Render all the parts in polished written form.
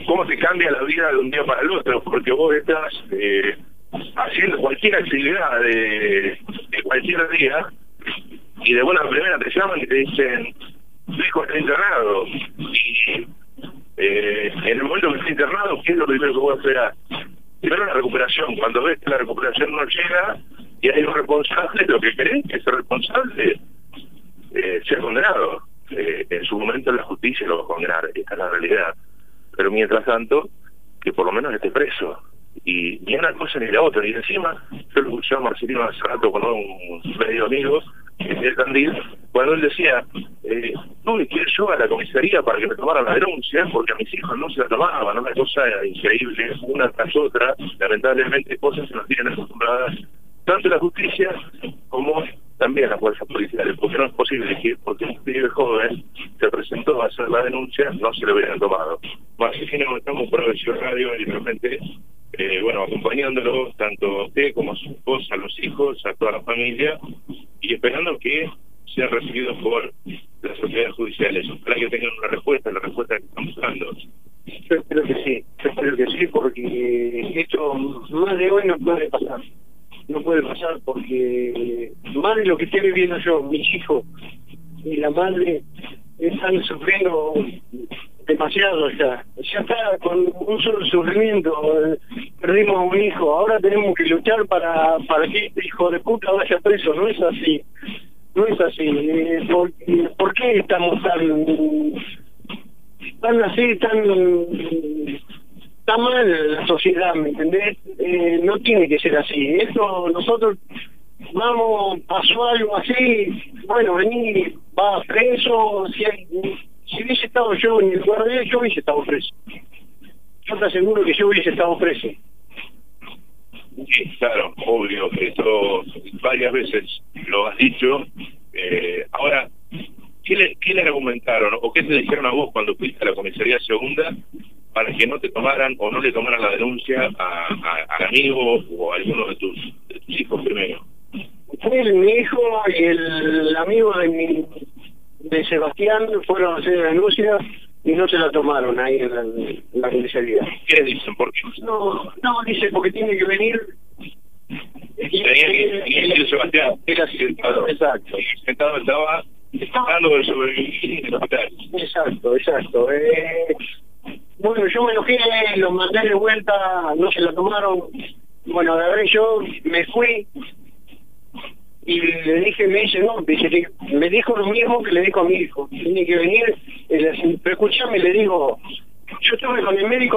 cómo te cambia la vida de un día para el otro, porque vos estás haciendo cualquier actividad de cualquier día, y de buena primera te llaman y te dicen, tu hijo está internado, y en el momento que está internado, ¿qué es lo primero que vos esperás? Primero la recuperación. Cuando ves que la recuperación no llega y hay un responsable, lo que querés que ese responsable sea condenado. En su momento la justicia lo va a condenar, esta es la realidad. Pero mientras tanto, que por lo menos esté preso. Y ni una cosa ni la otra. Y encima, yo lo escuché a Marcelino hace rato con un medio amigo de Tandil, cuando él decía, tuve que ir yo a la comisaría para que me tomaran la denuncia, porque a mis hijos no se la tomaban, una cosa increíble, una tras otra, lamentablemente cosas que nos tienen acostumbradas, tanto la justicia como también las fuerzas policiales, porque no es posible que, porque un pibe joven se presentó a hacer la denuncia, no se lo hubieran tomado. Así que nos estamos por Aversión Radio y realmente, bueno, acompañándolo tanto a usted como a su esposa, a los hijos, a toda la familia, y esperando que sean recibidos por las autoridades judiciales. Ojalá que tengan una respuesta, la respuesta que están buscando. Yo espero que sí, porque esto más de hoy no puede pasar. No puede pasar porque más de lo que estoy viviendo yo, mis hijos y la madre están sufriendo demasiado ya. Ya está con un solo sufrimiento, perdimos a un hijo, ahora tenemos que luchar para que este hijo de puta vaya preso. No es así, no es así. ¿Por qué estamos tan así, tan mal la sociedad, ¿me entendés? No tiene que ser así. Esto, nosotros vamos, pasó algo así, bueno, vení, va preso. Si hubiese estado yo en el lugar de él, yo hubiese estado preso. Yo te aseguro que yo hubiese estado preso. Sí, claro, obvio, esto varias veces lo has dicho. Ahora, ¿qué le argumentaron o qué te dijeron a vos cuando fuiste a la comisaría segunda para que no te tomaran o no le tomaran la denuncia al amigo o a alguno de tus hijos primero? Fue mi hijo y el amigo de Sebastián fueron a hacer la denuncia y no se la tomaron ahí en la comisaría. ¿Qué le dicen? ¿Por qué? No, dice porque tiene que venir. Tenía que ir Sebastián. Era sentado, exacto. Y sentado estaba tratando de sobrevivir en el hospital. Exacto. Bueno, yo me enojé, los mandé de vuelta, no se la tomaron. Bueno, agarré yo, me fui y le dije, me dice, no, me dijo lo mismo que le dijo a mi hijo. Tiene que venir, pero escuchame, le digo, yo estuve con el médico,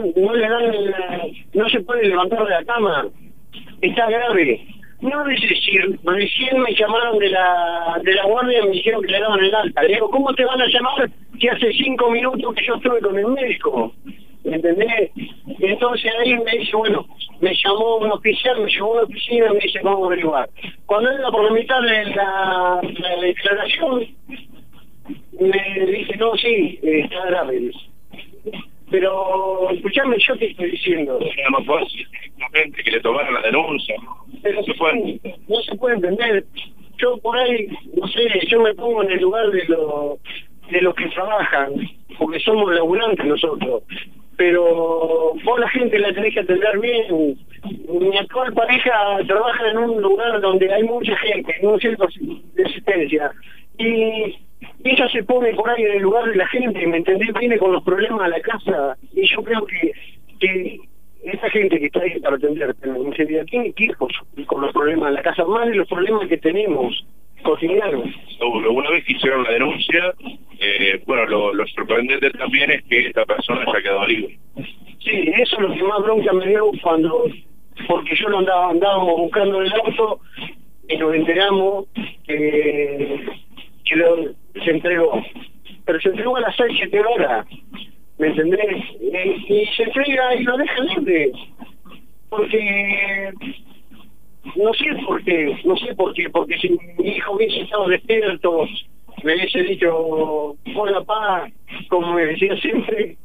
no se puede levantar de la cama, está grave. No, dice, si recién me llamaron de la guardia y me dijeron que le daban el alta. Le digo, ¿cómo te van a llamar si hace 5 minutos que yo estuve con el médico? ¿Me entendés? Y entonces ahí me dice, bueno, me llamó un oficial, me llevó a una oficina y me dice, vamos a averiguar. Cuando era por la mitad de la declaración, me dice, no, sí, está grave, dice. Pero, escuchame, yo te estoy diciendo. Era más fácil, exactamente, que le tomaran la denuncia. Pero no se puede entender. Yo por ahí, no sé, yo me pongo en el lugar de los que trabajan, porque somos laburantes nosotros. Pero vos la gente la tenés que atender bien. Mi actual pareja trabaja en un lugar donde hay mucha gente, en un centro de asistencia. Y ella se pone por ahí en el lugar de la gente, ¿me entendés? Viene con los problemas a la casa. Y yo creo que esa gente que está ahí para atender, tiene que ir con los problemas a la casa, más de los problemas que tenemos cotidianos. Seguro, una vez que hicieron la denuncia, bueno, lo sorprendente también es que esta persona se ha quedado libre. Sí, eso es lo que más bronca me dio porque yo lo andábamos buscando en el auto y nos enteramos que se entregó. Pero se entregó a las 6, 7 horas, ¿me entendés? Y se entrega y lo deja libre. Porque no sé por qué, porque si mi hijo hubiese estado despierto, me hubiese dicho, hola pa, como me decía siempre,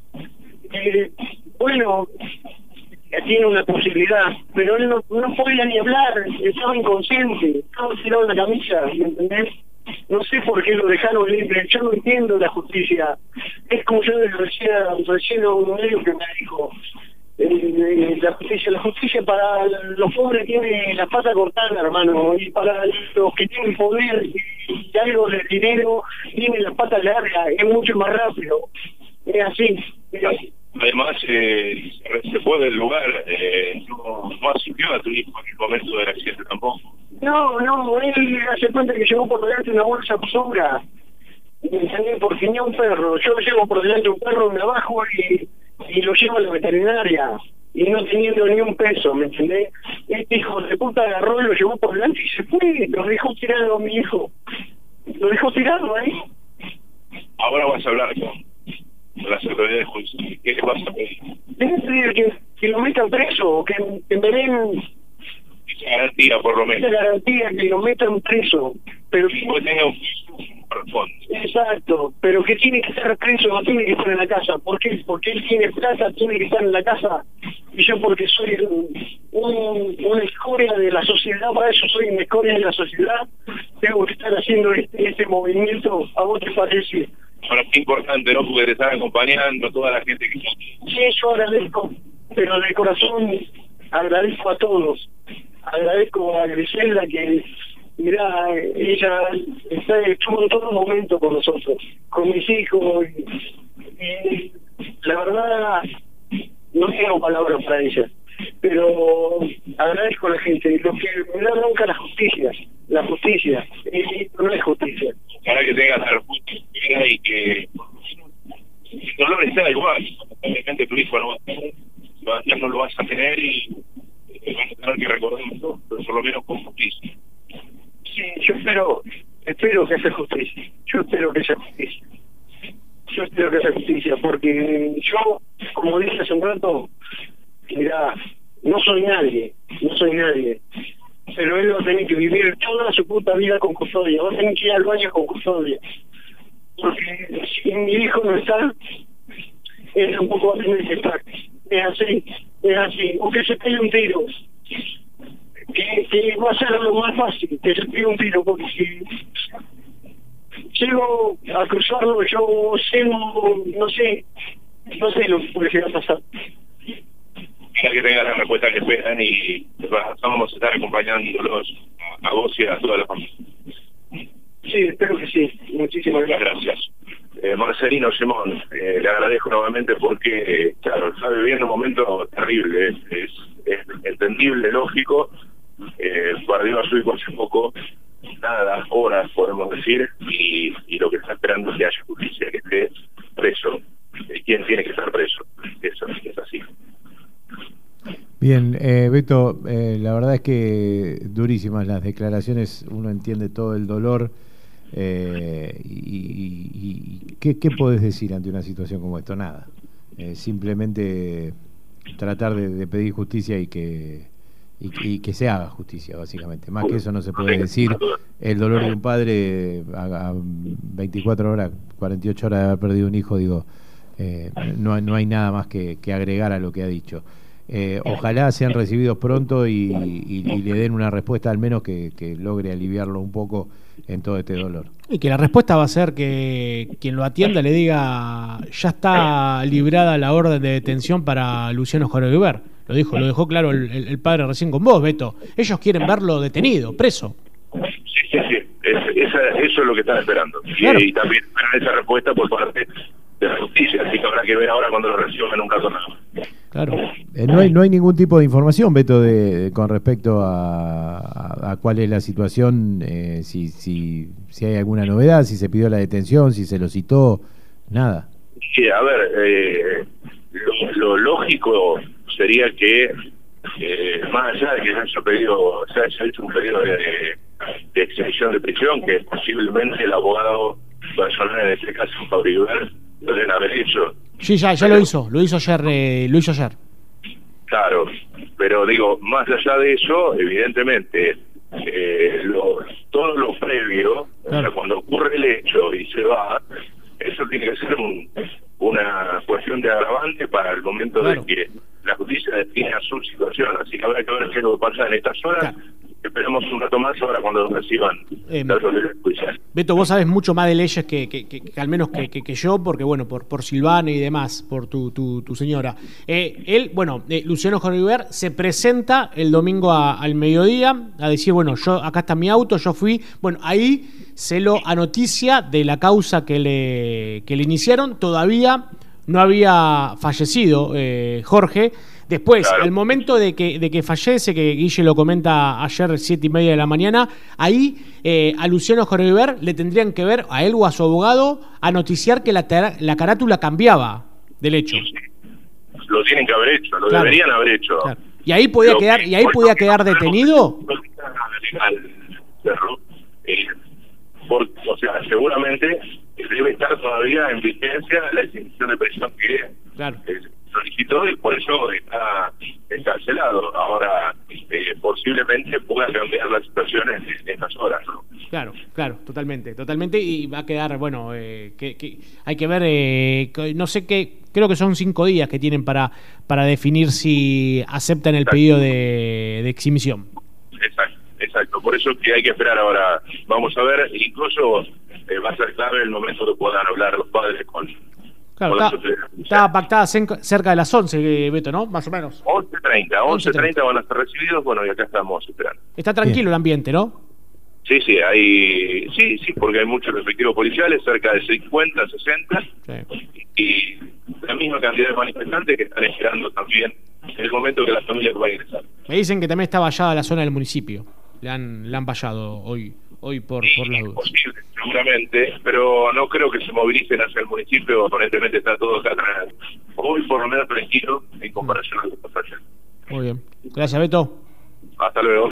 bueno, tiene una posibilidad, pero él no podía ni hablar, estaba inconsciente, estaba tirado en la camisa, ¿me entendés? no sé por qué lo dejaron libre, yo no entiendo la justicia. Es como yo recién a un medio que me dijo, la justicia para los pobres tiene la pata cortada, hermano, y para los que tienen poder y algo de dinero tiene la pata larga, es mucho más rápido. Es así. Además, se fue del lugar, no asistió a tu hijo en el momento del accidente tampoco. No, él hace cuenta que llevó por delante una bolsa sobra, ¿me entendés? Porque tenía un perro, yo llevo por delante un perro, me abajo y lo llevo a la veterinaria, y no teniendo ni un peso, ¿me entendés? Este hijo de puta agarró y lo llevó por delante y se fue, lo dejó tirado a mi hijo, lo dejó tirado ahí. Ahora vas a hablar con las autoridades judiciales. ¿Qué vas a pedir? Debe pedir que lo metan preso, que me den esa garantía, por lo menos. esa garantía, que lo metan preso. Pero que tenga un piso, corresponde. Exacto, pero que tiene que estar preso, no tiene que estar en la casa. ¿Por qué? Porque él tiene plata, tiene que estar en la casa. Y yo, porque soy una escoria de la sociedad, para eso soy una escoria de la sociedad, tengo que estar haciendo este movimiento. ¿A vos te parece? Ahora, qué importante, ¿no? Porque te están acompañando toda la gente que está aquí. Sí, yo agradezco, pero de corazón agradezco a todos. Agradezco a Griselda que, mirá, ella estuvo en todo momento con nosotros, con mis hijos, y la verdad no tengo palabras para ella, pero agradezco a la gente. Lo que me da bronca la justicia, esto no es justicia. Para que tengas la justicia y que el dolor está igual, obviamente tu hijo no lo vas a tener y vas a tener que recordarlo, pero por lo menos con justicia. Sí, yo espero que haya justicia. Yo espero que haya justicia, porque yo, como dije hace un rato, mirá, no soy nadie, pero él va a tener que vivir toda su puta vida con custodia, va a tener que ir al baño con custodia, porque si mi hijo no está, él tampoco va a tener que estar. Es así, o que se pegue un tiro, que va a ser lo más fácil, que se pegue un tiro, porque si llego a cruzarlo, yo no sé lo que puede llegar a pasar. Para que tengan la respuesta que esperan y vamos a estar acompañándolos a vos y a toda la familia. Sí, espero que sí. Muchísimas gracias. Marcelino Simón, le agradezco nuevamente porque, claro, está viviendo un momento terrible, es entendible, lógico, perdió a su hijo hace poco, nada, horas podemos decir, y lo que está esperando es que haya justicia, que esté preso. ¿Quién tiene que estar preso? Eso es así. Bien, Beto, la verdad es que durísimas las declaraciones, uno entiende todo el dolor. ¿Qué podés decir ante una situación como esto? Nada, simplemente tratar de pedir justicia y que se haga justicia, básicamente. Más que eso no se puede decir. El dolor de un padre a 24 horas, 48 horas de haber perdido un hijo, digo, no hay nada más que agregar a lo que ha dicho. Ojalá sean recibidos pronto y le den una respuesta al menos que logre aliviarlo un poco en todo este dolor. Y que la respuesta va a ser que quien lo atienda le diga: ya está librada la orden de detención para Luciano Jorge. Lo dejó claro el padre recién con vos, Beto. Ellos quieren verlo detenido, preso. Sí. Eso es lo que están esperando. Claro. Y también esperan esa respuesta por parte de la justicia, así que habrá que ver ahora cuando lo reciban en un caso nada más. Claro. No hay ningún tipo de información, Beto, con respecto a cuál es la situación, si hay alguna novedad, si se pidió la detención, si se lo citó, nada. Sí, a ver, lo lógico sería que, más allá de que se haya hecho un pedido de exhibición de prisión, que posiblemente el abogado personal, en este caso Fabri Ver, lo deben haber hecho. Sí, ya lo hizo ayer. Claro, pero digo, más allá de eso, evidentemente, todo lo previo, claro. O sea, cuando ocurre el hecho y se va, eso tiene que ser una cuestión de agravante para el momento, claro, de que la justicia defina su situación. Así que habrá que ver qué es lo que pasa en estas horas. Claro. esperemos un rato más ahora cuando reciban la orden judicial. Beto, vos sabés mucho más de leyes que al menos que yo, porque bueno, por Silvana y demás, por tu señora. Luciano Jorge se presenta el domingo al mediodía a decir, bueno, acá está mi auto, yo fui. Bueno, ahí se lo anoticia de la causa que le iniciaron. Todavía no había fallecido Jorge. Después, claro, al momento de que fallece, que Guille lo comenta ayer 7:30 de la mañana, ahí a Luciano Jorge le tendrían que ver, a él o a su abogado, a noticiar que la carátula cambiaba del hecho. Lo tienen que haber hecho, lo claro, deberían haber hecho. Claro. Y ahí podía quedar detenido. O sea, seguramente debe estar todavía en vigencia la extinción de prisión que claro, solicitó, y por eso está encarcelado. Ahora, posiblemente pueda cambiar las situaciones en estas horas, ¿no? Claro, totalmente, y va a quedar, bueno, que hay que ver, no sé qué, creo que son 5 días que tienen para definir si aceptan el pedido de exhibición. Exacto, por eso que hay que esperar ahora. Vamos a ver, incluso va a ser clave el momento que puedan hablar los padres con... Claro, estaba pactada cerca de las 11, Beto, ¿no? Más o menos. 11:30 van a ser recibidos, bueno, y acá estamos esperando. Está tranquilo el ambiente, ¿no? Sí, porque hay muchos efectivos policiales, cerca de 50, 60, sí, y la misma cantidad de manifestantes que están esperando también el momento que la familia va a ingresar. Me dicen que también está vallada la zona del municipio. Le han vallado hoy por las dudas. Posible, seguramente, pero no creo que se movilicen hacia el municipio. Aparentemente está todo acá atrás. Hoy por lo menos tranquilo en comparación a lo que pasó ayer. Muy bien. Gracias, Beto. Hasta luego.